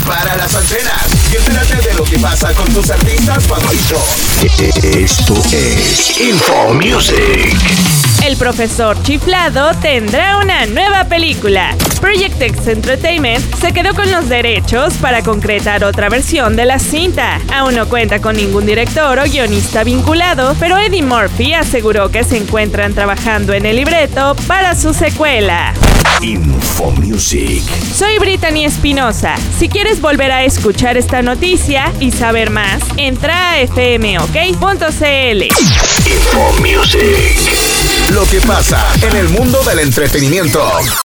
Prepara las antenas y entérate de lo que pasa con tus artistas favoritos. Esto es Info Music. El profesor chiflado tendrá una nueva película. Project X Entertainment se quedó con los derechos para concretar otra versión de la cinta. Aún no cuenta con ningún director o guionista vinculado, pero Eddie Murphy aseguró que se encuentran trabajando en el libreto para su secuela. Info Music. Soy Brittany Espinosa. Si quieres volver a escuchar esta noticia y saber más, entra a fmok.cl. Info Music. Lo que pasa en el mundo del entretenimiento.